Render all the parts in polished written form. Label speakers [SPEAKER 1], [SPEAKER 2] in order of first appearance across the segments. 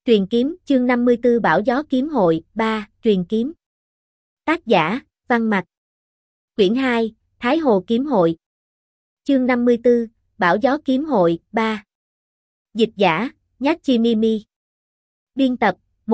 [SPEAKER 1] Truyền kiếm, chương 54 Bảo Gió Kiếm Hội, 3, Truyền kiếm. Tác giả, Văn Mạch. Quyển 2, Thái Hồ Kiếm Hội. Chương 54, Bảo Gió Kiếm Hội, 3. Dịch giả, Nhát Chi Mimi. Biên tập,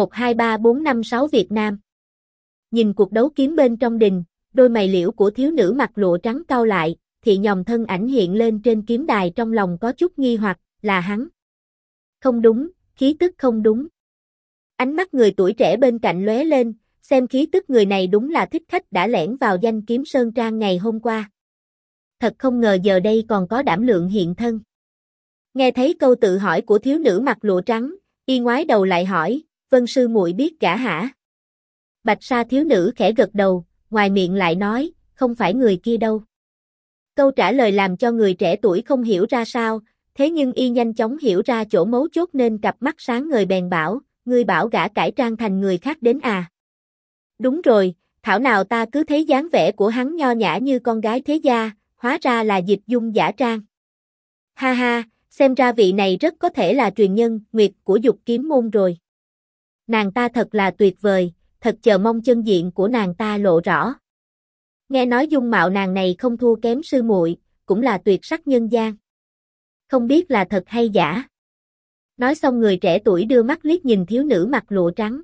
[SPEAKER 1] 123456 Việt Nam. Nhìn cuộc đấu kiếm bên trong đình, đôi mày liễu của thiếu nữ mặc lụa trắng cau lại, thị nhòm thân ảnh hiện lên trên kiếm đài, trong lòng có chút nghi hoặc, là hắn. Không đúng, khí tức không đúng. Ánh mắt người tuổi trẻ bên cạnh lóe lên, xem khí tức người này đúng là thích khách đã lẻn vào Danh Kiếm Sơn Trang ngày hôm qua. Thật không ngờ giờ đây còn có đảm lượng hiện thân. Nghe thấy câu tự hỏi của thiếu nữ mặc lụa trắng, y ngoái đầu lại hỏi, Vân sư muội biết gã hả? Bạch sa thiếu nữ khẽ gật đầu, ngoài miệng lại nói, không phải người kia đâu. Câu trả lời làm cho người trẻ tuổi không hiểu ra sao, thế nhưng y nhanh chóng hiểu ra chỗ mấu chốt nên cặp mắt sáng ngời bèn bảo, ngươi bảo gã cải trang thành người khác đến à? Đúng rồi, thảo nào ta cứ thấy dáng vẻ của hắn nho nhã như con gái thế gia, hóa ra là dịch dung giả trang. Ha ha, xem ra vị này rất có thể là truyền nhân, Nguyệt của Dục Kiếm môn rồi. Nàng ta thật là tuyệt vời, thật chờ mong chân diện của nàng ta lộ rõ. Nghe nói dung mạo nàng này không thua kém sư muội, cũng là tuyệt sắc nhân gian. Không biết là thật hay giả. Nói xong người trẻ tuổi đưa mắt liếc nhìn thiếu nữ mặc lụa trắng.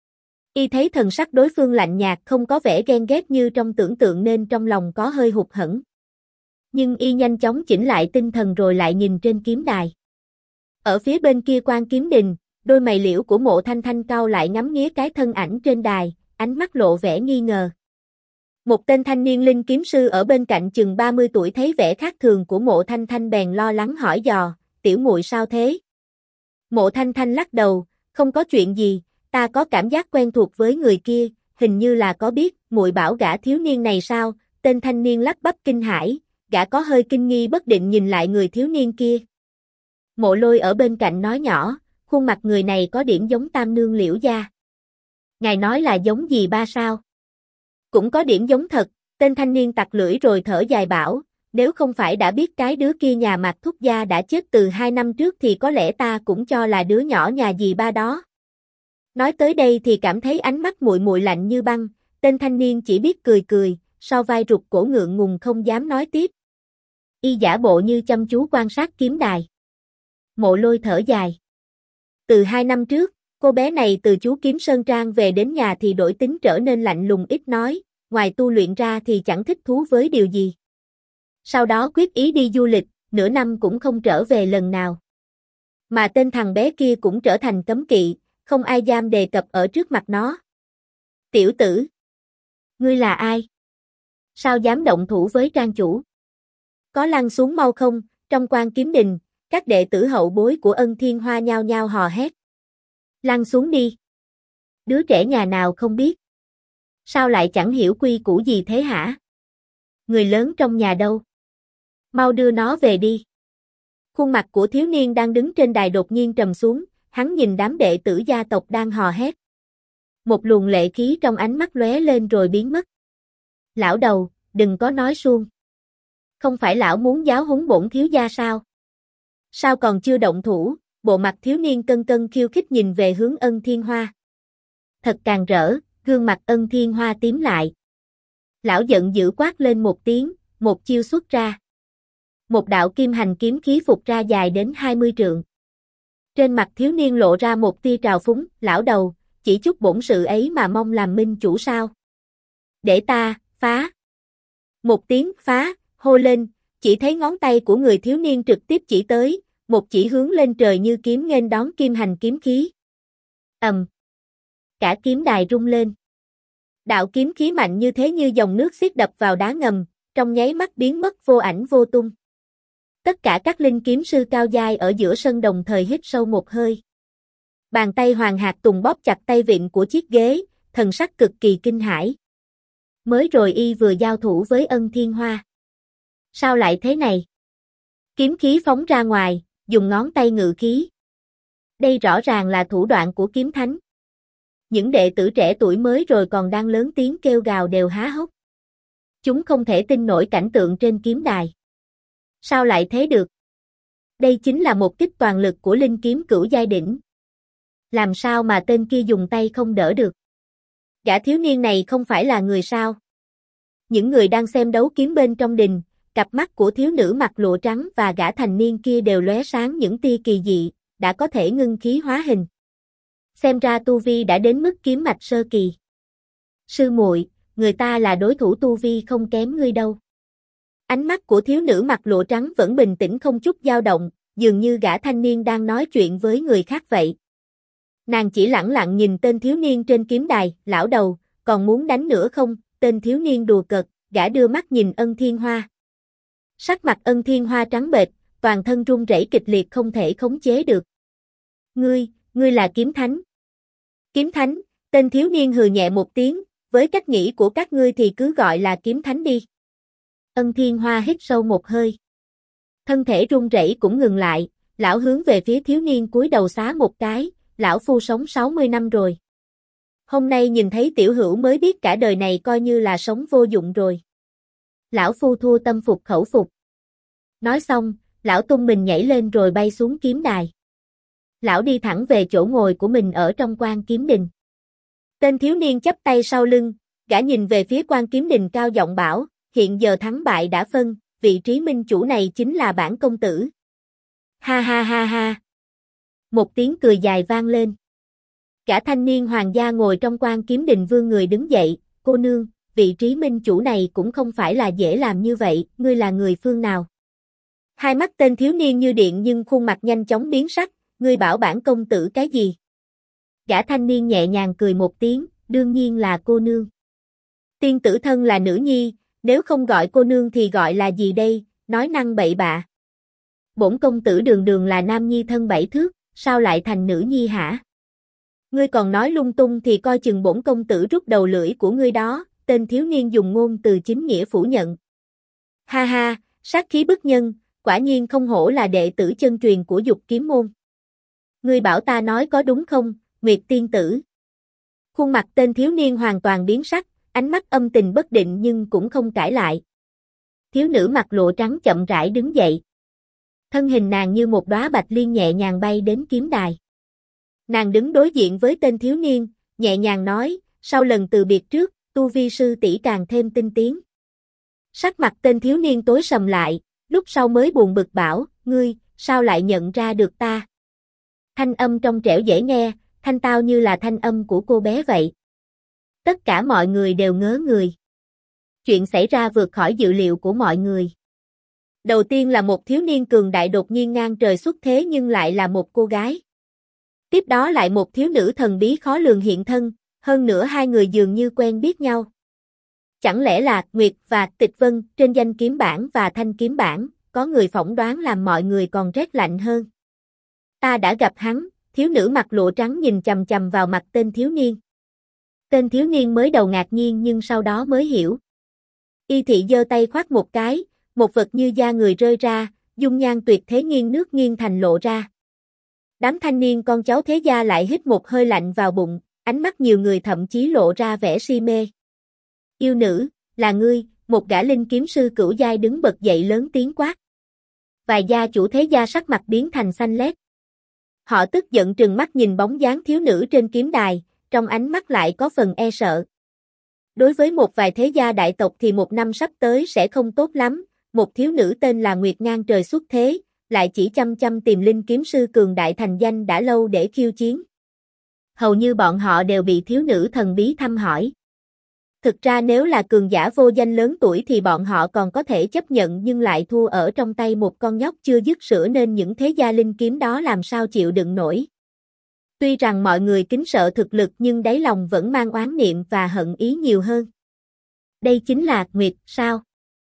[SPEAKER 1] Y thấy thần sắc đối phương lạnh nhạt, không có vẻ ghen ghét như trong tưởng tượng nên trong lòng có hơi hụt hẫng. Nhưng y nhanh chóng chỉnh lại tinh thần rồi lại nhìn trên kiếm đài. Ở phía bên kia Quan Kiếm Đình, đôi mày liễu của Mộ Thanh Thanh cau lại ngắm nghía cái thân ảnh trên đài, ánh mắt lộ vẻ nghi ngờ. Một tên thanh niên linh kiếm sư ở bên cạnh chừng 30 tuổi thấy vẻ khác thường của Mộ Thanh Thanh bèn lo lắng hỏi dò, tiểu muội sao thế? Mộ Thanh Thanh lắc đầu, không có chuyện gì, ta có cảm giác quen thuộc với người kia, hình như là có biết, muội bảo gã thiếu niên này sao? Tên thanh niên lắp bắp kinh hãi, gã có hơi kinh nghi bất định nhìn lại người thiếu niên kia. Mộ Lôi ở bên cạnh nói nhỏ, khuôn mặt người này có điểm giống Tam Nương Liễu gia. Ngài nói là giống gì ba sao? Cũng có điểm giống thật, tên thanh niên tặc lưỡi rồi thở dài bảo, nếu không phải đã biết cái đứa kia nhà Mạc Thúc gia đã chết từ 2 năm trước thì có lẽ ta cũng cho là đứa nhỏ nhà dì ba đó. Nói tới đây thì cảm thấy ánh mắt muội muội lạnh như băng, tên thanh niên chỉ biết cười cười, so vai rụt cổ ngượng ngùng không dám nói tiếp. Y giả bộ như chăm chú quan sát kiếm đài. Mộ Lôi thở dài. Từ 2 năm trước, cô bé này từ chú Kiếm Sơn Trang về đến nhà thì đổi tính trở nên lạnh lùng ít nói, ngoài tu luyện ra thì chẳng thích thú với điều gì. Sau đó quyết ý đi du lịch, nửa năm cũng không trở về lần nào. Mà tên thằng bé kia cũng trở thành cấm kỵ, không ai dám đề cập ở trước mặt nó. Tiểu tử! Ngươi là ai? Sao dám động thủ với trang chủ? Có lăn xuống mau không? Trong Quan Kiếm Đình, các đệ tử hậu bối của Ân Thiên Hoa nhao nhao hò hét. Lăn xuống đi! Đứa trẻ nhà nào không biết? Sao lại chẳng hiểu quy củ gì thế hả? Người lớn trong nhà đâu? Mau đưa nó về đi. Khuôn mặt của thiếu niên đang đứng trên đài đột nhiên trầm xuống, hắn nhìn đám đệ tử gia tộc đang hò hét. Một luồng lệ khí trong ánh mắt lóe lên rồi biến mất. Lão đầu, đừng có nói suông. Không phải lão muốn giáo huấn bổn thiếu gia sao? Sao còn chưa động thủ? Bộ mặt thiếu niên cân cân khiêu khích nhìn về hướng Ân Thiên Hoa. Thật càng rỡ, gương mặt Ân Thiên Hoa tím lại. Lão giận dữ quát lên một tiếng, một chiêu xuất ra. Một đạo kim hành kiếm khí phục ra dài đến 20 trượng. Trên mặt thiếu niên lộ ra một tia trào phúng, lão đầu, chỉ chút bổn sự ấy mà mong làm minh chủ sao? Để ta, phá. Một tiếng phá, hô lên, chỉ thấy ngón tay của người thiếu niên trực tiếp chỉ tới, một chỉ hướng lên trời như kiếm nghênh đón kim hành kiếm khí. Cả kiếm đài rung lên. Đạo kiếm khí mạnh như thế như dòng nước xiết đập vào đá ngầm, trong nháy mắt biến mất vô ảnh vô tung. Tất cả các linh kiếm sư cao giai ở giữa sân đồng thời hít sâu một hơi. Bàn tay Hoàng Hạc Tùng bóp chặt tay vịn của chiếc ghế, thần sắc cực kỳ kinh hãi. Mới rồi y vừa giao thủ với Ân Thiên Hoa. Sao lại thế này? Kiếm khí phóng ra ngoài, dùng ngón tay ngự khí. Đây rõ ràng là thủ đoạn của kiếm thánh. Những đệ tử trẻ tuổi mới rồi còn đang lớn tiếng kêu gào đều há hốc. Chúng không thể tin nổi cảnh tượng trên kiếm đài. Sao lại thế được? Đây chính là một kích toàn lực của linh kiếm cửu giai đỉnh. Làm sao mà tên kia dùng tay không đỡ được? Gã thiếu niên này không phải là người sao? Những người đang xem đấu kiếm bên trong đình, cặp mắt của thiếu nữ mặc lụa trắng và gã thành niên kia đều lóe sáng những tia kỳ dị, đã có thể ngưng khí hóa hình. Xem ra tu vi đã đến mức kiếm mạch sơ kỳ. Sư muội, người ta là đối thủ tu vi không kém ngươi đâu. Ánh mắt của thiếu nữ mặc lụa trắng vẫn bình tĩnh không chút dao động, dường như gã thanh niên đang nói chuyện với người khác vậy. Nàng chỉ lẳng lặng nhìn tên thiếu niên trên kiếm đài, lão đầu, còn muốn đánh nữa không? Tên thiếu niên đùa cợt, gã đưa mắt nhìn Ân Thiên Hoa. Sắc mặt Ân Thiên Hoa trắng bệch, toàn thân run rẩy kịch liệt không thể khống chế được. Ngươi là kiếm thánh. Kiếm thánh, tên thiếu niên hừ nhẹ một tiếng, với cách nghĩ của các ngươi thì cứ gọi là kiếm thánh đi. Ân Thiên Hoa hít sâu một hơi. Thân thể run rẩy cũng ngừng lại, lão hướng về phía thiếu niên cúi đầu xá một cái, lão phu sống 60 năm rồi. Hôm nay nhìn thấy tiểu hữu mới biết cả đời này coi như là sống vô dụng rồi. Lão phu thua tâm phục khẩu phục. Nói xong, lão tung mình nhảy lên rồi bay xuống kiếm đài. Lão đi thẳng về chỗ ngồi của mình ở trong Quan Kiếm Đình. Tên thiếu niên chắp tay sau lưng, gã nhìn về phía Quan Kiếm Đình cao giọng bảo, hiện giờ thắng bại đã phân, vị trí minh chủ này chính là bản công tử. Ha ha ha ha. Một tiếng cười dài vang lên. Gã thanh niên hoàng gia ngồi trong Quan Kiếm Đình vươn người đứng dậy, cô nương, vị trí minh chủ này cũng không phải là dễ làm như vậy, ngươi là người phương nào? Hai mắt tên thiếu niên như điện nhưng khuôn mặt nhanh chóng biến sắc, ngươi bảo bản công tử cái gì? Gã thanh niên nhẹ nhàng cười một tiếng, đương nhiên là cô nương. Tiên tử thân là nữ nhi, nếu không gọi cô nương thì gọi là gì đây, nói năng bậy bạ. Bổn công tử đường đường là nam nhi thân 7 thước, sao lại thành nữ nhi hả? Ngươi còn nói lung tung thì coi chừng bổn công tử rút đầu lưỡi của ngươi đó, tên thiếu niên dùng ngôn từ chính nghĩa phủ nhận. Ha ha, sát khí bức nhân, quả nhiên không hổ là đệ tử chân truyền của Dục Kiếm môn. Ngươi bảo ta nói có đúng không, Nguyệt tiên tử? Khuôn mặt tên thiếu niên hoàn toàn biến sắc, ánh mắt âm tình bất định nhưng cũng không cãi lại. Thiếu nữ mặc lụa trắng chậm rãi đứng dậy. Thân hình nàng như một đóa bạch liên nhẹ nhàng bay đến kiếm đài. Nàng đứng đối diện với tên thiếu niên, nhẹ nhàng nói, sau lần từ biệt trước, tu vi sư tỷ càng thêm tinh tiến. Sắc mặt tên thiếu niên tối sầm lại, lúc sau mới buồn bực bảo, ngươi, sao lại nhận ra được ta? Thanh âm trong trẻo dễ nghe, thanh tao như là thanh âm của cô bé vậy. Tất cả mọi người đều ngớ người. Chuyện xảy ra vượt khỏi dự liệu của mọi người. Đầu tiên là một thiếu niên cường đại đột nhiên ngang trời xuất thế nhưng lại là một cô gái. Tiếp đó lại một thiếu nữ thần bí khó lường hiện thân, hơn nữa hai người dường như quen biết nhau. Chẳng lẽ là Nguyệt và Tịch Vân trên danh kiếm bản và thanh kiếm bản, có người phỏng đoán làm mọi người còn rét lạnh hơn. Ta đã gặp hắn, thiếu nữ mặc lụa trắng nhìn chằm chằm vào mặt tên thiếu niên. Tên thiếu niên mới đầu ngạc nhiên nhưng sau đó mới hiểu. Y thị giơ tay khoát một cái, một vật như da người rơi ra, dung nhan tuyệt thế nghiêng nước nghiêng thành lộ ra. Đám thanh niên con cháu thế gia lại hít một hơi lạnh vào bụng, ánh mắt nhiều người thậm chí lộ ra vẻ si mê. Yêu nữ, là ngươi, một gã linh kiếm sư cửu giai đứng bật dậy lớn tiếng quát. Vài gia chủ thế gia sắc mặt biến thành xanh lét. Họ tức giận trừng mắt nhìn bóng dáng thiếu nữ trên kiếm đài, trong ánh mắt lại có phần e sợ. Đối với một vài thế gia đại tộc thì một năm sắp tới sẽ không tốt lắm, một thiếu nữ tên là Nguyệt ngang trời xuất thế, lại chỉ chăm chăm tìm linh kiếm sư cường đại thành danh đã lâu để khiêu chiến. Hầu như bọn họ đều bị thiếu nữ thần bí thăm hỏi. Thực ra nếu là cường giả vô danh lớn tuổi thì bọn họ còn có thể chấp nhận nhưng lại thua ở trong tay một con nhóc chưa dứt sữa nên những thế gia linh kiếm đó làm sao chịu đựng nổi. Tuy rằng mọi người kính sợ thực lực nhưng đáy lòng vẫn mang oán niệm và hận ý nhiều hơn. Đây chính là Nguyệt sao?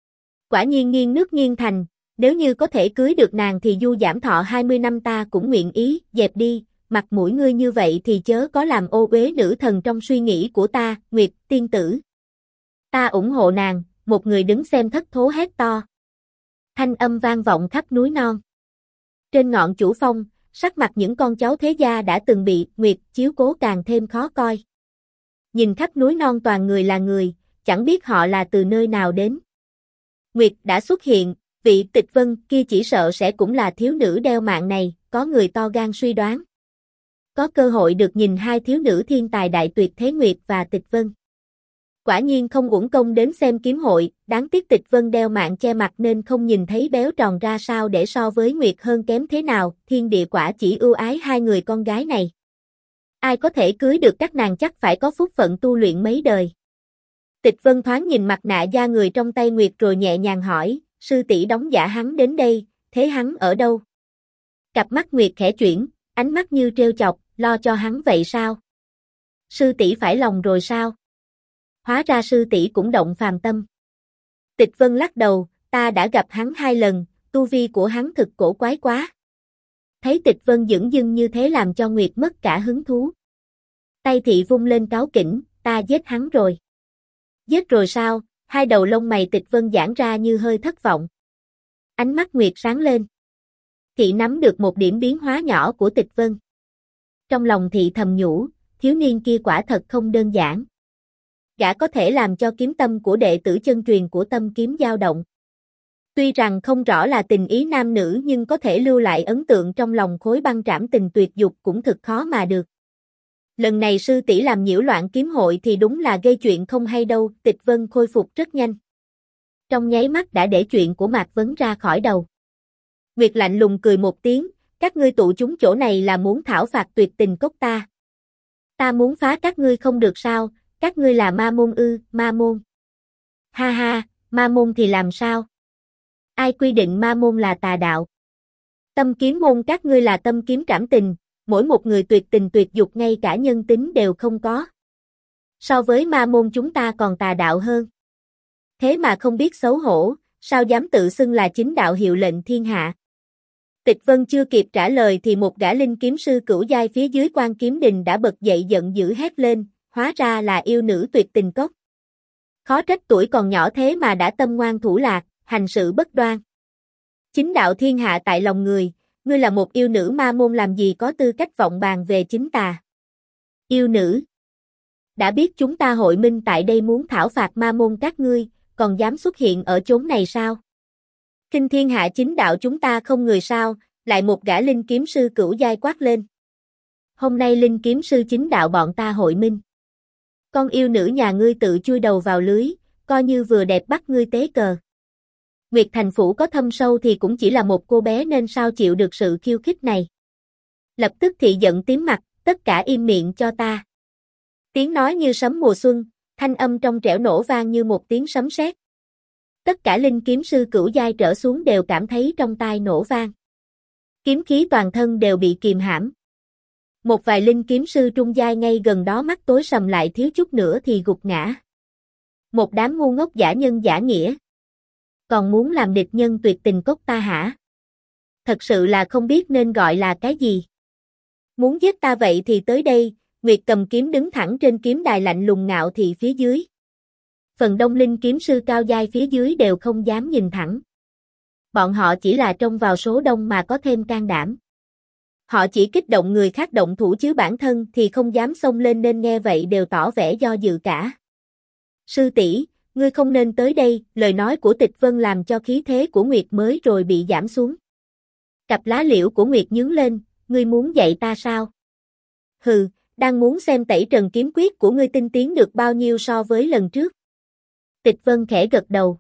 [SPEAKER 1] Quả nhiên nghiêng nước nghiêng thành, nếu như có thể cưới được nàng thì du giảm thọ 20 năm ta cũng nguyện ý, dẹp đi, mặt mũi ngươi như vậy thì chớ có làm ô uế nữ thần trong suy nghĩ của ta, Nguyệt tiên tử. Ta ủng hộ nàng, một người đứng xem thất thố hét to. Thanh âm vang vọng khắp núi non. Trên ngọn chủ phong, sắc mặt những con cháu thế gia đã từng bị Nguyệt chiếu cố càng thêm khó coi. Nhìn khắp núi non toàn người là người, chẳng biết họ là từ nơi nào đến. Nguyệt đã xuất hiện, vị Tịch Vân kia chỉ sợ sẽ cũng là thiếu nữ đeo mạng này, có người to gan suy đoán. Có cơ hội được nhìn hai thiếu nữ thiên tài đại tuyệt thế Nguyệt và Tịch Vân. Quả nhiên không uổng công đến xem kiếm hội, đáng tiếc Tịch Vân đeo mạng che mặt nên không nhìn thấy béo tròn ra sao để so với Nguyệt hơn kém thế nào, thiên địa quả chỉ ưu ái hai người con gái này. Ai có thể cưới được các nàng chắc phải có phúc phận tu luyện mấy đời. Tịch Vân thoáng nhìn mặt nạ da người trong tay Nguyệt rồi nhẹ nhàng hỏi, sư tỷ đóng giả hắn đến đây, thế hắn ở đâu? Cặp mắt Nguyệt khẽ chuyển, ánh mắt như trêu chọc, lo cho hắn vậy sao? Sư tỷ phải lòng rồi sao? Hóa ra sư tỷ cũng động phàm tâm. Tịch Vân lắc đầu, ta đã gặp hắn 2 lần, tu vi của hắn thực cổ quái quá. Thấy Tịch Vân dửng dưng như thế làm cho Nguyệt mất cả hứng thú. Tay thị vung lên cáu kỉnh, ta giết hắn rồi. Giết rồi sao? Hai đầu lông mày Tịch Vân giãn ra như hơi thất vọng. Ánh mắt Nguyệt sáng lên. Thị nắm được một điểm biến hóa nhỏ của Tịch Vân. Trong lòng thị thầm nhủ, thiếu niên kia quả thật không đơn giản. Gã có thể làm cho kiếm tâm của đệ tử chân truyền của Tâm Kiếm dao động. Tuy rằng không rõ là tình ý nam nữ nhưng có thể lưu lại ấn tượng trong lòng Khối Băng Trảm Tình tuyệt dục cũng thực khó mà được. Lần này sư tỷ làm nhiễu loạn kiếm hội thì đúng là gây chuyện không hay đâu, Tịch Vân khôi phục rất nhanh. Trong nháy mắt đã để chuyện của Mạc Vấn ra khỏi đầu. Nguyệt lạnh lùng cười một tiếng, các ngươi tụ chúng chỗ này là muốn thảo phạt tuyệt tình cốc ta. Ta muốn phá các ngươi không được sao, các ngươi là ma môn ư, ma môn. Ha ha, ma môn thì làm sao? Ai quy định ma môn là tà đạo? Tâm kiếm môn các ngươi là tâm kiếm trảm tình, mỗi một người tuyệt tình tuyệt dục ngay cả nhân tính đều không có. So với ma môn chúng ta còn tà đạo hơn. Thế mà không biết xấu hổ, sao dám tự xưng là chính đạo hiệu lệnh thiên hạ? Tịch Vân chưa kịp trả lời thì một gã linh kiếm sư cửu giai phía dưới Quan Kiếm Đình đã bật dậy giận dữ hét lên, hóa ra là yêu nữ tuyệt tình cốc. Khó trách tuổi còn nhỏ thế mà đã tâm ngoan thủ lạc, hành sự bất đoan. Chính đạo thiên hạ tại lòng người, ngươi là một yêu nữ ma môn làm gì có tư cách vọng bàn về chính tà. Yêu nữ. Đã biết chúng ta hội minh tại đây muốn thảo phạt ma môn các ngươi, còn dám xuất hiện ở chốn này sao? Kinh thiên hạ chính đạo chúng ta không người sao, lại một gã linh kiếm sư cửu giai quát lên. Hôm nay linh kiếm sư chính đạo bọn ta hội minh. Con yêu nữ nhà ngươi tự chui đầu vào lưới, coi như vừa đẹp bắt ngươi tế cờ. Nguyệt Thành Phủ có thâm sâu thì cũng chỉ là một cô bé nên sao chịu được sự khiêu khích này. Lập tức thị giận tím mặt, tất cả im miệng cho ta. Tiếng nói như sấm mùa xuân, thanh âm trong trẻo nổ vang như một tiếng sấm sét. Tất cả linh kiếm sư cửu giai trở xuống đều cảm thấy trong tai nổ vang. Kiếm khí toàn thân đều bị kìm hãm. Một vài linh kiếm sư trung giai ngay gần đó mắt tối sầm lại thiếu chút nữa thì gục ngã. Một đám ngu ngốc giả nhân giả nghĩa. Còn muốn làm địch nhân tuyệt tình cốc ta hả? Thật sự là không biết nên gọi là cái gì. Muốn giết ta vậy thì tới đây, Nguyệt cầm kiếm đứng thẳng trên kiếm đài lạnh lùng ngạo thị phía dưới. Phần đông linh kiếm sư cao giai phía dưới đều không dám nhìn thẳng. Bọn họ chỉ là trông vào số đông mà có thêm can đảm. Họ chỉ kích động người khác động thủ chứ bản thân thì không dám xông lên nên nghe vậy đều tỏ vẻ do dự cả. Sư tỷ, ngươi không nên tới đây, lời nói của Tịch Vân làm cho khí thế của Nguyệt mới rồi bị giảm xuống. Cặp lá liễu của Nguyệt nhướng lên, ngươi muốn dạy ta sao? Hừ, đang muốn xem tẩy trần kiếm quyết của ngươi tinh tiến được bao nhiêu so với lần trước. Tịch Vân khẽ gật đầu.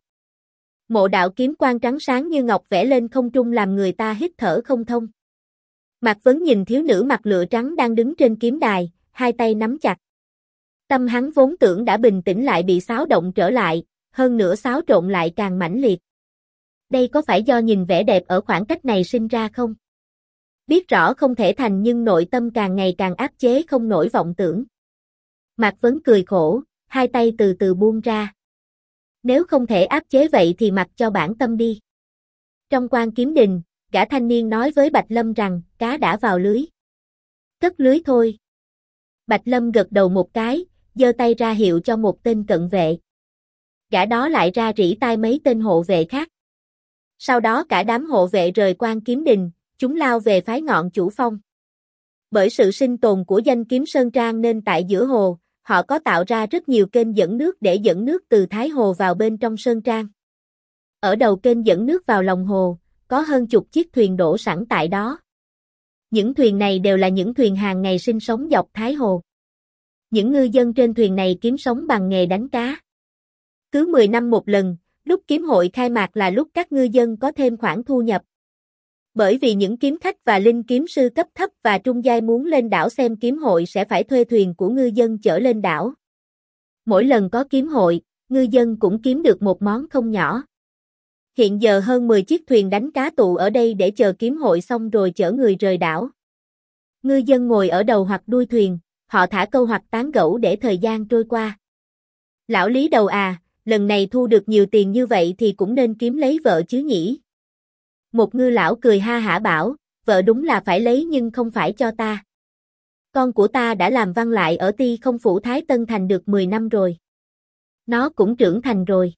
[SPEAKER 1] Mộ đạo kiếm quang trắng sáng như ngọc vẽ lên không trung làm người ta hít thở không thông. Mạc Vấn nhìn thiếu nữ mặc lụa trắng đang đứng trên kiếm đài, hai tay nắm chặt. Tâm hắn vốn tưởng đã bình tĩnh lại bị xáo động trở lại, hơn nữa xáo trộn lại càng mãnh liệt. Đây có phải do nhìn vẻ đẹp ở khoảng cách này sinh ra không? Biết rõ không thể thành nhưng nội tâm càng ngày càng áp chế không nổi vọng tưởng. Mạc Vấn cười khổ, hai tay từ từ buông ra. Nếu không thể áp chế vậy thì mặc cho bản tâm đi. Trong Quan Kiếm Đình, gã thanh niên nói với Bạch Lâm rằng, cá đã vào lưới. Cất lưới thôi. Bạch Lâm gật đầu một cái, giơ tay ra hiệu cho một tên cận vệ. Gã đó lại ra rỉ tai mấy tên hộ vệ khác. Sau đó cả đám hộ vệ rời Quan Kiếm Đình, chúng lao về phái Ngọn Chủ Phong. Bởi sự sinh tồn của danh kiếm Sơn Trang nên tại giữa hồ, họ có tạo ra rất nhiều kênh dẫn nước để dẫn nước từ Thái Hồ vào bên trong Sơn Trang. Ở đầu kênh dẫn nước vào lòng hồ, có hơn chục chiếc thuyền đổ sẵn tại đó. Những thuyền này đều là những thuyền hàng ngày sinh sống dọc Thái Hồ. Những ngư dân trên thuyền này kiếm sống bằng nghề đánh cá. Cứ 10 năm một lần, lúc kiếm hội khai mạc là lúc các ngư dân có thêm khoản thu nhập. Bởi vì những kiếm khách và linh kiếm sư cấp thấp và trung giai muốn lên đảo xem kiếm hội sẽ phải thuê thuyền của ngư dân chở lên đảo. Mỗi lần có kiếm hội, ngư dân cũng kiếm được một món không nhỏ. Hiện giờ hơn 10 chiếc thuyền đánh cá tụ ở đây để chờ kiếm hội xong rồi chở người rời đảo. Ngư dân ngồi ở đầu hoặc đuôi thuyền, họ thả câu hoặc tán gẫu để thời gian trôi qua. Lão Lý Đầu à, lần này thu được nhiều tiền như vậy thì cũng nên kiếm lấy vợ chứ nhỉ? Một ngư lão cười ha hả bảo, vợ đúng là phải lấy nhưng không phải cho ta. Con của ta đã làm văn lại ở Ti Không Phủ Thái Tân Thành được 10 năm rồi. Nó cũng trưởng thành rồi.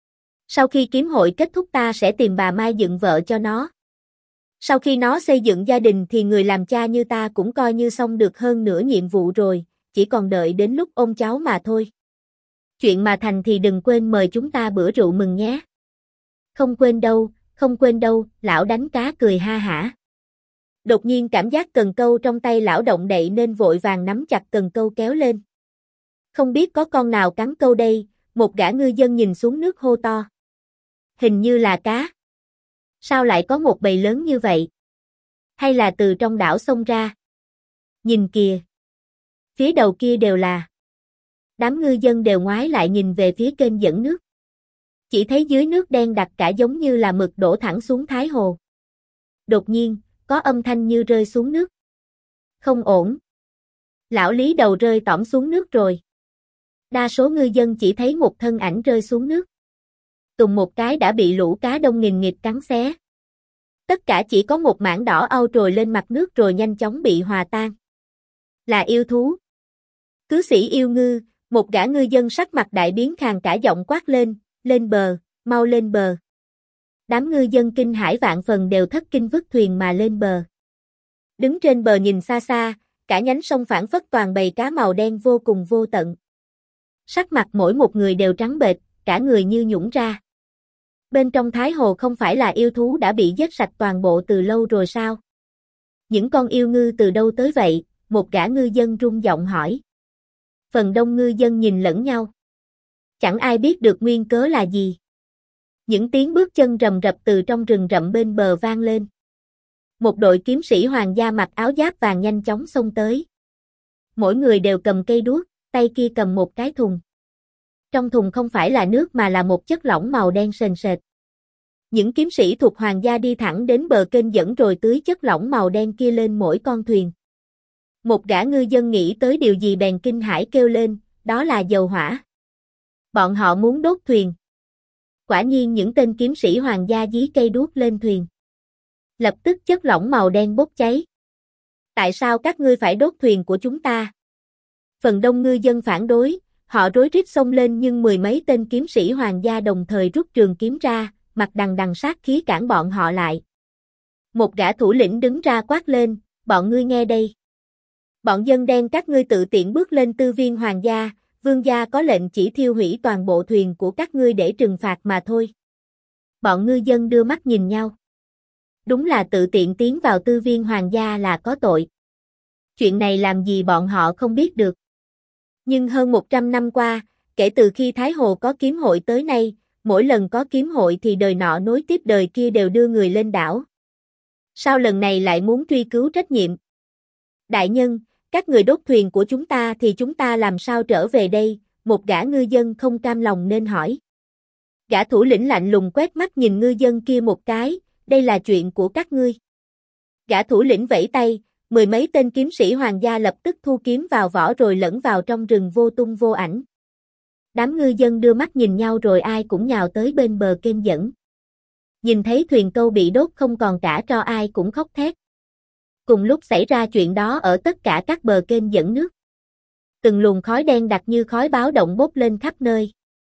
[SPEAKER 1] Sau khi kiếm hội kết thúc ta sẽ tìm bà Mai dựng vợ cho nó. Sau khi nó xây dựng gia đình thì người làm cha như ta cũng coi như xong được hơn nửa nhiệm vụ rồi, chỉ còn đợi đến lúc ôm cháu mà thôi. Chuyện mà thành thì đừng quên mời chúng ta bữa rượu mừng nhé. Không quên đâu, lão đánh cá cười ha hả. Đột nhiên cảm giác cần câu trong tay lão động đậy nên vội vàng nắm chặt cần câu kéo lên. Không biết có con nào cắn câu đây, một gã ngư dân nhìn xuống nước hô to. Hình như là cá. Sao lại có một bầy lớn như vậy? Hay là từ trong đảo xông ra? Nhìn kìa. Phía đầu kia đều là. Đám ngư dân đều ngoái lại nhìn về phía kênh dẫn nước. Chỉ thấy dưới nước đen đặc cả giống như là mực đổ thẳng xuống Thái Hồ. Đột nhiên, có âm thanh như rơi xuống nước. Không ổn. Lão Lý Đầu rơi tõm xuống nước rồi. Đa số ngư dân chỉ thấy một thân ảnh rơi xuống nước. Tùng một cái đã bị lũ cá đông nghìn nghịt cắn xé. Tất cả chỉ có một mảng đỏ au trồi lên mặt nước rồi nhanh chóng bị hòa tan. Là yêu thú. Cứ sĩ yêu ngư, một gã ngư dân sắc mặt đại biến khàn cả giọng quát lên bờ, mau lên bờ. Đám ngư dân kinh hãi vạn phần đều thất kinh vứt thuyền mà lên bờ. Đứng trên bờ nhìn xa xa, cả nhánh sông phảng phất toàn bầy cá màu đen vô cùng vô tận. Sắc mặt mỗi một người đều trắng bệch, cả người như nhũn ra. Bên trong Thái Hồ không phải là yêu thú đã bị giết sạch toàn bộ từ lâu rồi sao? Những con yêu ngư từ đâu tới vậy? Một gã ngư dân run giọng hỏi. Phần đông ngư dân nhìn lẫn nhau. Chẳng ai biết được nguyên cớ là gì. Những tiếng bước chân rầm rập từ trong rừng rậm bên bờ vang lên. Một đội kiếm sĩ hoàng gia mặc áo giáp vàng nhanh chóng xông tới. Mỗi người đều cầm cây đuốc, tay kia cầm một cái thùng. Trong thùng không phải là nước mà là một chất lỏng màu đen sền sệt. Những kiếm sĩ thuộc hoàng gia đi thẳng đến bờ kênh dẫn rồi tưới chất lỏng màu đen kia lên mỗi con thuyền. Một gã ngư dân nghĩ tới điều gì bèn kinh hãi kêu lên, đó là dầu hỏa. Bọn họ muốn đốt thuyền. Quả nhiên những tên kiếm sĩ hoàng gia dí cây đuốc lên thuyền. Lập tức chất lỏng màu đen bốc cháy. Tại sao các ngươi phải đốt thuyền của chúng ta? Phần đông ngư dân phản đối, họ rối rít xông lên nhưng mười mấy tên kiếm sĩ hoàng gia đồng thời rút trường kiếm ra, mặt đằng đằng sát khí cản bọn họ lại. Một gã thủ lĩnh đứng ra quát lên, bọn ngươi nghe đây. Bọn dân đen các ngươi tự tiện bước lên tư viên hoàng gia, vương gia có lệnh chỉ thiêu hủy toàn bộ thuyền của các ngươi để trừng phạt mà thôi. Bọn ngư dân đưa mắt nhìn nhau. Đúng là tự tiện tiến vào tư viên hoàng gia là có tội. Chuyện này làm gì bọn họ không biết được. Nhưng hơn 100 năm qua, kể từ khi Thái Hồ có kiếm hội tới nay, mỗi lần có kiếm hội thì đời nọ nối tiếp đời kia đều đưa người lên đảo. Sao lần này lại muốn truy cứu trách nhiệm? Đại nhân, các người đốt thuyền của chúng ta thì chúng ta làm sao trở về đây? Một gã ngư dân không cam lòng nên hỏi. Gã thủ lĩnh lạnh lùng quét mắt nhìn ngư dân kia một cái, đây là chuyện của các ngươi. Gã thủ lĩnh vẫy tay, mười mấy tên kiếm sĩ hoàng gia lập tức thu kiếm vào vỏ rồi lẫn vào trong rừng vô tung vô ảnh. Đám ngư dân đưa mắt nhìn nhau rồi ai cũng nhào tới bên bờ kênh dẫn. Nhìn thấy thuyền câu bị đốt không còn cả tro ai cũng khóc thét. Cùng lúc xảy ra chuyện đó ở tất cả các bờ kênh dẫn nước. Từng luồng khói đen đặc như khói báo động bốc lên khắp nơi.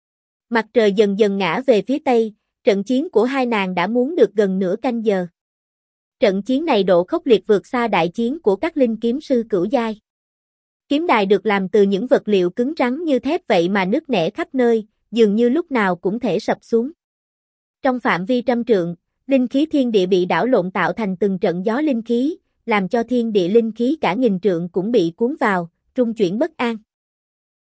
[SPEAKER 1] Mặt trời dần dần ngã về phía tây, trận chiến của hai nàng đã muốn được gần nửa canh giờ. Trận chiến này độ khốc liệt vượt xa đại chiến của các linh kiếm sư cửu giai. Kiếm đài được làm từ những vật liệu cứng rắn như thép vậy mà nứt nẻ khắp nơi, dường như lúc nào cũng thể sập xuống. Trong phạm vi trăm trượng, linh khí thiên địa bị đảo lộn tạo thành từng trận gió linh khí, làm cho thiên địa linh khí cả nghìn trượng cũng bị cuốn vào, trung chuyển bất an.